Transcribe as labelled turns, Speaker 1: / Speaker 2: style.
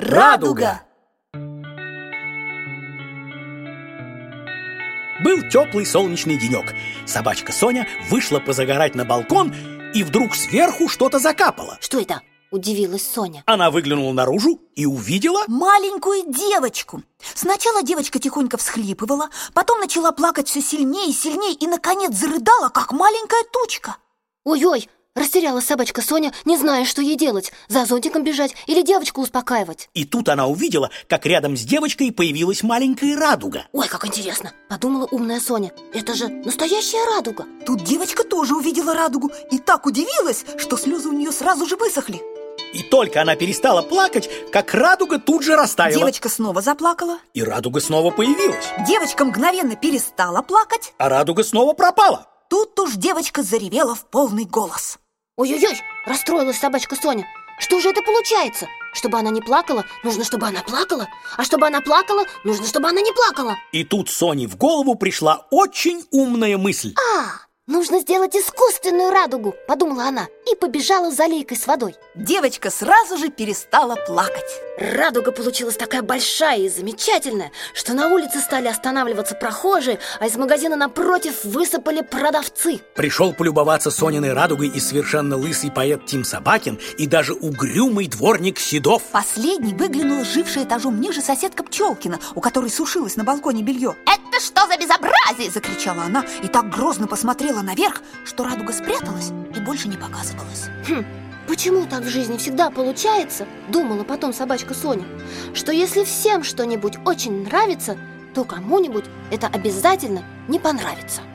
Speaker 1: Радуга. Был теплый солнечный денек. Собачка Соня вышла позагорать на балкон, и вдруг сверху что-то закапало.
Speaker 2: Что это? Удивилась Соня.
Speaker 1: Она выглянула наружу и увидела
Speaker 3: маленькую девочку. Сначала девочка тихонько всхлипывала, потом начала плакать все сильнее и сильнее, и, наконец, зарыдала, как маленькая тучка.
Speaker 2: Ой-ой, растерялась собачка Соня, не зная, что ей делать. За зонтиком бежать или девочку успокаивать.
Speaker 1: И тут она увидела, как рядом с девочкой появилась маленькая радуга.
Speaker 2: Ой, как интересно, подумала умная Соня. Это же настоящая радуга.
Speaker 3: Тут девочка тоже увидела радугу и так удивилась, что слезы у нее сразу же высохли.
Speaker 1: И только она перестала плакать, как радуга тут же растаяла.
Speaker 3: Девочка снова заплакала.
Speaker 1: И радуга снова появилась.
Speaker 3: Девочка мгновенно перестала плакать.
Speaker 1: А радуга снова пропала.
Speaker 3: Тут уж девочка заревела в полный голос.
Speaker 2: Ой-ой-ой, расстроилась собачка Соня. Что же это получается? Чтобы она не плакала, нужно, чтобы она плакала. А чтобы она плакала, нужно, чтобы она не плакала.
Speaker 1: И тут Соне в голову пришла очень умная мысль.
Speaker 2: Нужно сделать искусственную радугу, подумала она и побежала за лейкой с водой.
Speaker 3: Девочка сразу же перестала плакать.
Speaker 2: Радуга получилась такая большая и замечательная, что на улице стали останавливаться прохожие, а из магазина напротив высыпали продавцы.
Speaker 1: Пришел полюбоваться Сониной радугой и совершенно лысый поэт Тим Собакин, и даже угрюмый дворник Седов.
Speaker 3: Последней выглянула жившая этажом ниже соседка Пчелкина, у которой сушилось на балконе белье.
Speaker 4: «Это что за безобразие?»
Speaker 3: — закричала она и так грозно посмотрела наверх, что радуга спряталась и больше не показывалась.
Speaker 2: Почему так в жизни всегда получается, думала потом собачка Соня, что если всем что-нибудь очень нравится, то кому-нибудь это обязательно не понравится.